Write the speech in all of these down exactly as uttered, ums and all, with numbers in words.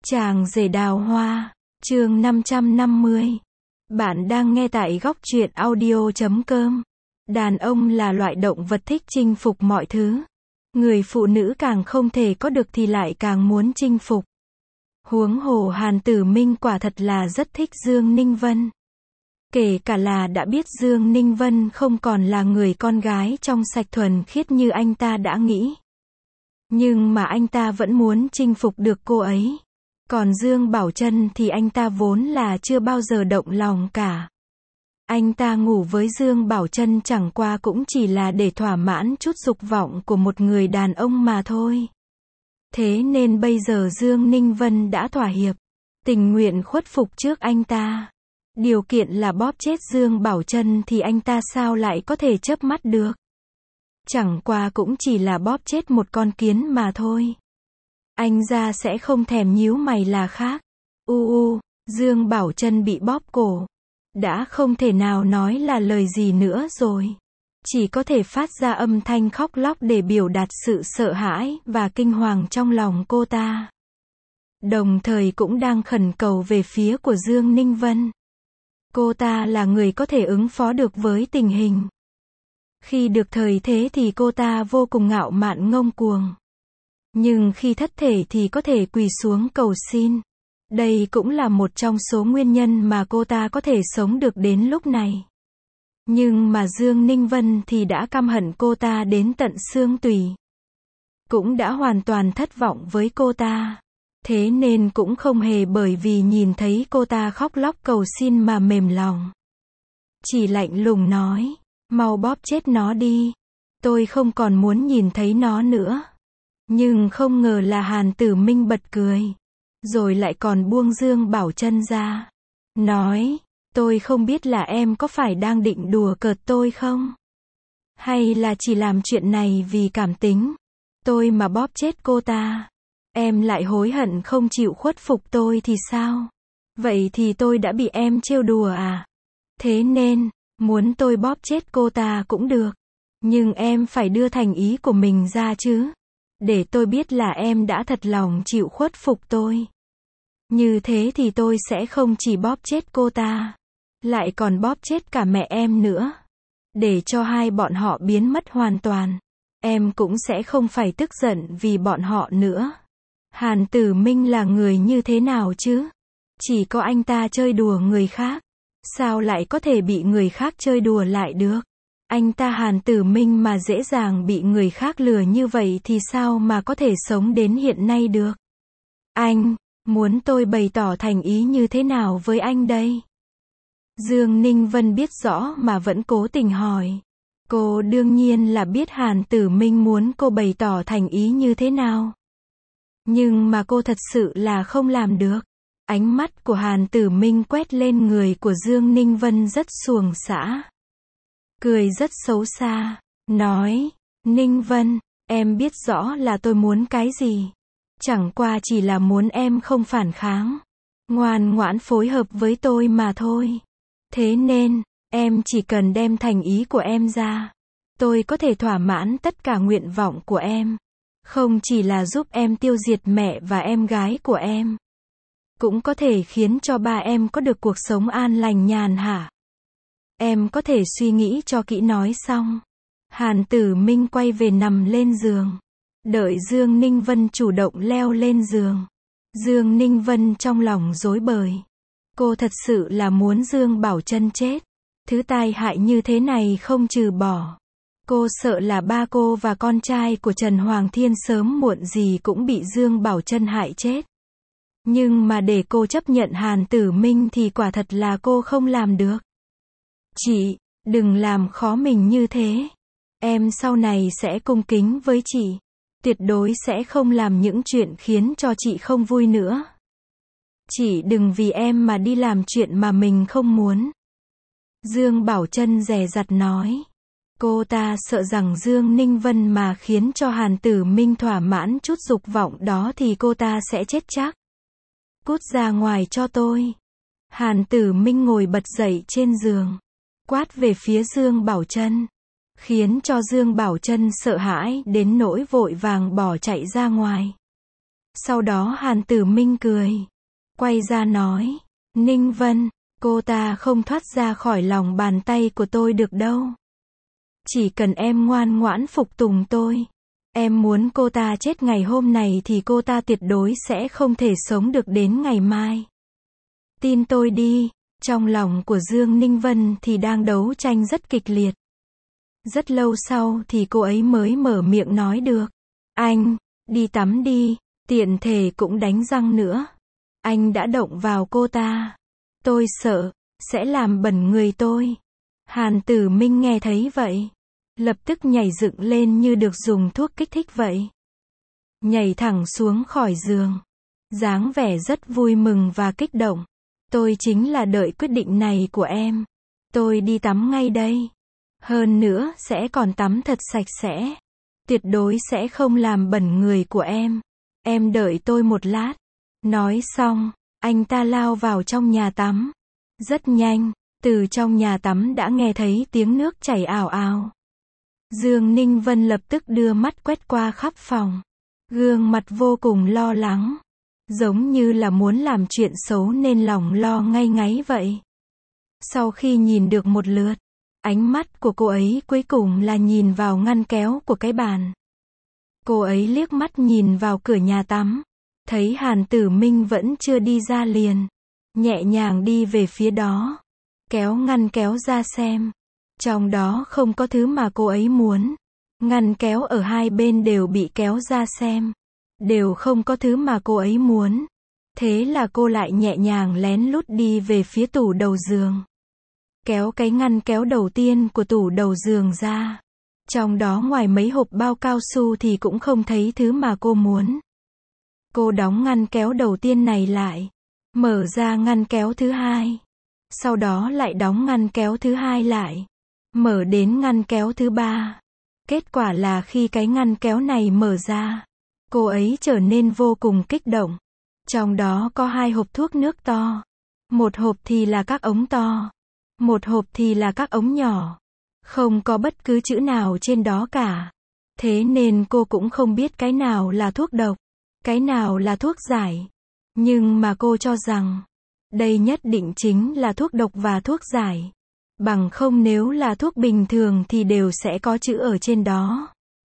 Chàng rể đào hoa, chương năm trăm năm mươi. Bạn đang nghe tại góc truyện audio chấm com. Đàn ông là loại động vật thích chinh phục mọi thứ. Người phụ nữ càng không thể có được thì lại càng muốn chinh phục. Huống hồ Hàn Tử Minh quả thật là rất thích Dương Ninh Vân. Kể cả là đã biết Dương Ninh Vân không còn là người con gái trong sạch thuần khiết như anh ta đã nghĩ. Nhưng mà anh ta vẫn muốn chinh phục được cô ấy. Còn Dương Bảo Trân thì anh ta vốn là chưa bao giờ động lòng cả. Anh ta ngủ với Dương Bảo Trân chẳng qua cũng chỉ là để thỏa mãn chút dục vọng của một người đàn ông mà thôi. Thế nên bây giờ Dương Ninh Vân đã thỏa hiệp, tình nguyện khuất phục trước anh ta. Điều kiện là bóp chết Dương Bảo Trân thì anh ta sao lại có thể chớp mắt được. Chẳng qua cũng chỉ là bóp chết một con kiến mà thôi. Anh ra sẽ không thèm nhíu mày là khác. U u, Dương Bảo Trân bị bóp cổ. Đã không thể nào nói là lời gì nữa rồi. Chỉ có thể phát ra âm thanh khóc lóc để biểu đạt sự sợ hãi và kinh hoàng trong lòng cô ta. Đồng thời cũng đang khẩn cầu về phía của Dương Ninh Vân. Cô ta là người có thể ứng phó được với tình hình. Khi được thời thế thì cô ta vô cùng ngạo mạn ngông cuồng. Nhưng khi thất thể thì có thể quỳ xuống cầu xin. Đây cũng là một trong số nguyên nhân mà cô ta có thể sống được đến lúc này. Nhưng mà Dương Ninh Vân thì đã căm hận cô ta đến tận xương tủy. Cũng đã hoàn toàn thất vọng với cô ta. Thế nên cũng không hề bởi vì nhìn thấy cô ta khóc lóc cầu xin mà mềm lòng. Chỉ lạnh lùng nói, mau bóp chết nó đi. Tôi không còn muốn nhìn thấy nó nữa. Nhưng không ngờ là Hàn Tử Minh bật cười. Rồi lại còn buông Dương Bảo Trân ra. Nói, tôi không biết là em có phải đang định đùa cợt tôi không? Hay là chỉ làm chuyện này vì cảm tính? Tôi mà bóp chết cô ta. Em lại hối hận không chịu khuất phục tôi thì sao? Vậy thì tôi đã bị em trêu đùa à? Thế nên, muốn tôi bóp chết cô ta cũng được. Nhưng em phải đưa thành ý của mình ra chứ. Để tôi biết là em đã thật lòng chịu khuất phục tôi. Như thế thì tôi sẽ không chỉ bóp chết cô ta, lại còn bóp chết cả mẹ em nữa. Để cho hai bọn họ biến mất hoàn toàn. Em cũng sẽ không phải tức giận vì bọn họ nữa. Hàn Tử Minh là người như thế nào chứ? Chỉ có anh ta chơi đùa người khác. Sao lại có thể bị người khác chơi đùa lại được? Anh ta Hàn Tử Minh mà dễ dàng bị người khác lừa như vậy thì sao mà có thể sống đến hiện nay được? Anh, muốn tôi bày tỏ thành ý như thế nào với anh đây? Dương Ninh Vân biết rõ mà vẫn cố tình hỏi. Cô đương nhiên là biết Hàn Tử Minh muốn cô bày tỏ thành ý như thế nào. Nhưng mà cô thật sự là không làm được. Ánh mắt của Hàn Tử Minh quét lên người của Dương Ninh Vân rất xuồng xã. Cười rất xấu xa, nói, Ninh Vân, em biết rõ là tôi muốn cái gì. Chẳng qua chỉ là muốn em không phản kháng. Ngoan ngoãn phối hợp với tôi mà thôi. Thế nên, em chỉ cần đem thành ý của em ra. Tôi có thể thỏa mãn tất cả nguyện vọng của em. Không chỉ là giúp em tiêu diệt mẹ và em gái của em. Cũng có thể khiến cho ba em có được cuộc sống an lành nhàn hạ. Em có thể suy nghĩ cho kỹ nói xong. Hàn Tử Minh quay về nằm lên giường. Đợi Dương Ninh Vân chủ động leo lên giường. Dương Ninh Vân trong lòng rối bời. Cô thật sự là muốn Dương Bảo Trân chết. Thứ tai hại như thế này không trừ bỏ. Cô sợ là ba cô và con trai của Trần Hoàng Thiên sớm muộn gì cũng bị Dương Bảo Trân hại chết. Nhưng mà để cô chấp nhận Hàn Tử Minh thì quả thật là cô không làm được. Chị, đừng làm khó mình như thế. Em sau này sẽ cung kính với chị. Tuyệt đối sẽ không làm những chuyện khiến cho chị không vui nữa. Chị đừng vì em mà đi làm chuyện mà mình không muốn. Dương Bảo Trân dè dặt nói. Cô ta sợ rằng Dương Ninh Vân mà khiến cho Hàn Tử Minh thỏa mãn chút dục vọng đó thì cô ta sẽ chết chắc. Cút ra ngoài cho tôi. Hàn Tử Minh ngồi bật dậy trên giường. Quát về phía Dương Bảo Trân. Khiến cho Dương Bảo Trân sợ hãi đến nỗi vội vàng bỏ chạy ra ngoài. Sau đó Hàn Tử Minh cười. Quay ra nói. Ninh Vân, cô ta không thoát ra khỏi lòng bàn tay của tôi được đâu. Chỉ cần em ngoan ngoãn phục tùng tôi. Em muốn cô ta chết ngày hôm này thì cô ta tuyệt đối sẽ không thể sống được đến ngày mai. Tin tôi đi. Trong lòng của Dương Ninh Vân thì đang đấu tranh rất kịch liệt. Rất lâu sau thì cô ấy mới mở miệng nói được. Anh, đi tắm đi, tiện thể cũng đánh răng nữa. Anh đã động vào cô ta. Tôi sợ, sẽ làm bẩn người tôi. Hàn Tử Minh nghe thấy vậy. Lập tức nhảy dựng lên như được dùng thuốc kích thích vậy. Nhảy thẳng xuống khỏi giường. Dáng vẻ rất vui mừng và kích động. Tôi chính là đợi quyết định này của em. Tôi đi tắm ngay đây. Hơn nữa sẽ còn tắm thật sạch sẽ. Tuyệt đối sẽ không làm bẩn người của em. Em đợi tôi một lát. Nói xong, anh ta lao vào trong nhà tắm. Rất nhanh, từ trong nhà tắm đã nghe thấy tiếng nước chảy ào ào. Dương Ninh Vân lập tức đưa mắt quét qua khắp phòng. Gương mặt vô cùng lo lắng. Giống như là muốn làm chuyện xấu nên lòng lo ngay ngáy vậy. Sau khi nhìn được một lượt, ánh mắt của cô ấy cuối cùng là nhìn vào ngăn kéo của cái bàn. Cô ấy liếc mắt nhìn vào cửa nhà tắm. Thấy Hàn Tử Minh vẫn chưa đi ra liền. Nhẹ nhàng đi về phía đó. Kéo ngăn kéo ra xem. Trong đó không có thứ mà cô ấy muốn. Ngăn kéo ở hai bên đều bị kéo ra xem. Đều không có thứ mà cô ấy muốn. Thế là cô lại nhẹ nhàng lén lút đi về phía tủ đầu giường. Kéo cái ngăn kéo đầu tiên của tủ đầu giường ra. Trong đó ngoài mấy hộp bao cao su thì cũng không thấy thứ mà cô muốn. Cô đóng ngăn kéo đầu tiên này lại. Mở ra ngăn kéo thứ hai. Sau đó lại đóng ngăn kéo thứ hai lại. Mở đến ngăn kéo thứ ba. Kết quả là khi cái ngăn kéo này mở ra, cô ấy trở nên vô cùng kích động. Trong đó có hai hộp thuốc nước to. Một hộp thì là các ống to. Một hộp thì là các ống nhỏ. Không có bất cứ chữ nào trên đó cả. Thế nên cô cũng không biết cái nào là thuốc độc, cái nào là thuốc giải. Nhưng mà cô cho rằng, đây nhất định chính là thuốc độc và thuốc giải. Bằng không nếu là thuốc bình thường thì đều sẽ có chữ ở trên đó.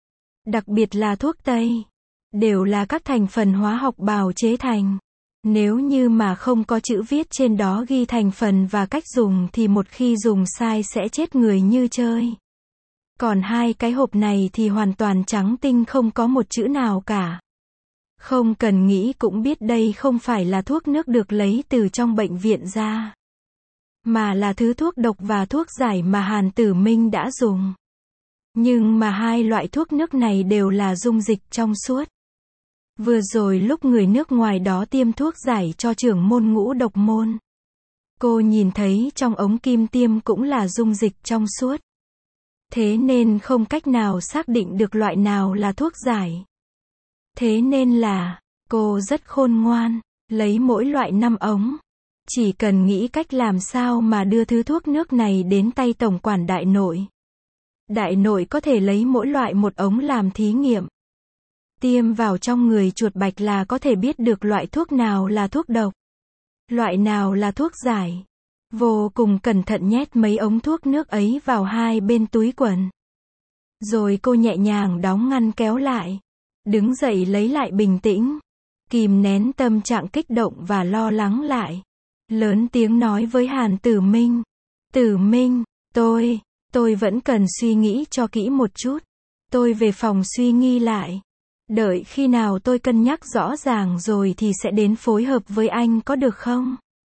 Đặc biệt là thuốc Tây. Đều là các thành phần hóa học bào chế thành. Nếu như mà không có chữ viết trên đó ghi thành phần và cách dùng thì một khi dùng sai sẽ chết người như chơi. Còn hai cái hộp này thì hoàn toàn trắng tinh không có một chữ nào cả. Không cần nghĩ cũng biết đây không phải là thuốc nước được lấy từ trong bệnh viện ra. Mà là thứ thuốc độc và thuốc giải mà Hàn Tử Minh đã dùng. Nhưng mà hai loại thuốc nước này đều là dung dịch trong suốt. Vừa rồi lúc người nước ngoài đó tiêm thuốc giải cho trưởng môn Ngũ Độc Môn. Cô nhìn thấy trong ống kim tiêm cũng là dung dịch trong suốt. Thế nên không cách nào xác định được loại nào là thuốc giải. Thế nên là, cô rất khôn ngoan, lấy mỗi loại năm ống. Chỉ cần nghĩ cách làm sao mà đưa thứ thuốc nước này đến tay tổng quản đại nội. Đại nội có thể lấy mỗi loại một ống làm thí nghiệm. Tiêm vào trong người chuột bạch là có thể biết được loại thuốc nào là thuốc độc. Loại nào là thuốc giải. Vô cùng cẩn thận nhét mấy ống thuốc nước ấy vào hai bên túi quần. Rồi cô nhẹ nhàng đóng ngăn kéo lại. Đứng dậy lấy lại bình tĩnh. Kìm nén tâm trạng kích động và lo lắng lại. Lớn tiếng nói với Hàn Tử Minh. Tử Minh, tôi, tôi vẫn cần suy nghĩ cho kỹ một chút. Tôi về phòng suy nghĩ lại. Đợi khi nào tôi cân nhắc rõ ràng rồi thì sẽ đến phối hợp với anh có được không?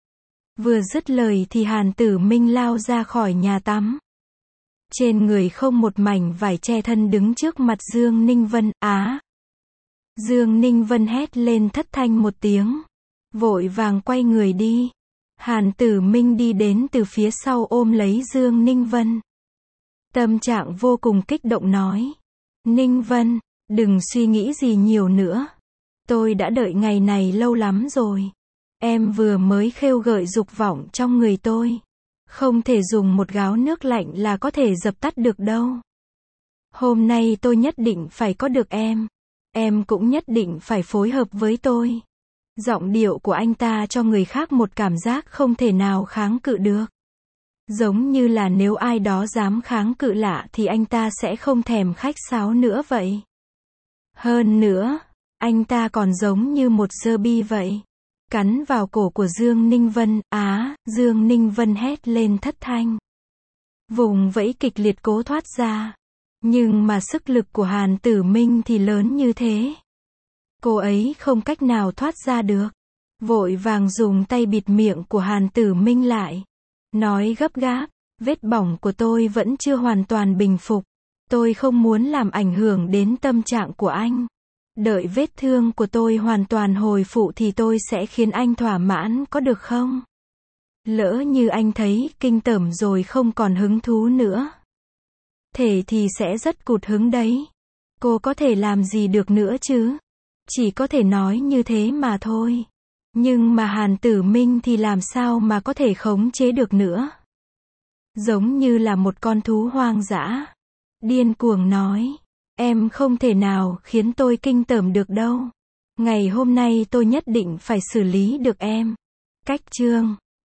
Vừa dứt lời thì Hàn Tử Minh lao ra khỏi nhà tắm. Trên người không một mảnh vải che thân đứng trước mặt Dương Ninh Vân. Á! Dương Ninh Vân hét lên thất thanh một tiếng. Vội vàng quay người đi. Hàn Tử Minh đi đến từ phía sau ôm lấy Dương Ninh Vân. Tâm trạng vô cùng kích động nói. Ninh Vân, đừng suy nghĩ gì nhiều nữa. Tôi đã đợi ngày này lâu lắm rồi. Em vừa mới khêu gợi dục vọng trong người tôi. Không thể dùng một gáo nước lạnh là có thể dập tắt được đâu. Hôm nay tôi nhất định phải có được em. Em cũng nhất định phải phối hợp với tôi. Giọng điệu của anh ta cho người khác một cảm giác không thể nào kháng cự được. Giống như là nếu ai đó dám kháng cự lạ thì anh ta sẽ không thèm khách sáo nữa vậy. Hơn nữa, anh ta còn giống như một dơ bi vậy. Cắn vào cổ của Dương Ninh Vân, á, Dương Ninh Vân hét lên thất thanh. Vùng vẫy kịch liệt cố thoát ra. Nhưng mà sức lực của Hàn Tử Minh thì lớn như thế. Cô ấy không cách nào thoát ra được. Vội vàng dùng tay bịt miệng của Hàn Tử Minh lại. Nói gấp gáp, vết bỏng của tôi vẫn chưa hoàn toàn bình phục. Tôi không muốn làm ảnh hưởng đến tâm trạng của anh. Đợi vết thương của tôi hoàn toàn hồi phục thì tôi sẽ khiến anh thỏa mãn, có được không? Lỡ như anh thấy kinh tởm rồi không còn hứng thú nữa. Thể thì sẽ rất cụt hứng đấy. Cô có thể làm gì được nữa chứ? Chỉ có thể nói như thế mà thôi. Nhưng mà Hàn Tử Minh thì làm sao mà có thể khống chế được nữa? Giống như là một con thú hoang dã. Điên cuồng nói. Em không thể nào khiến tôi kinh tởm được đâu. Ngày hôm nay tôi nhất định phải xử lý được em. Cách chương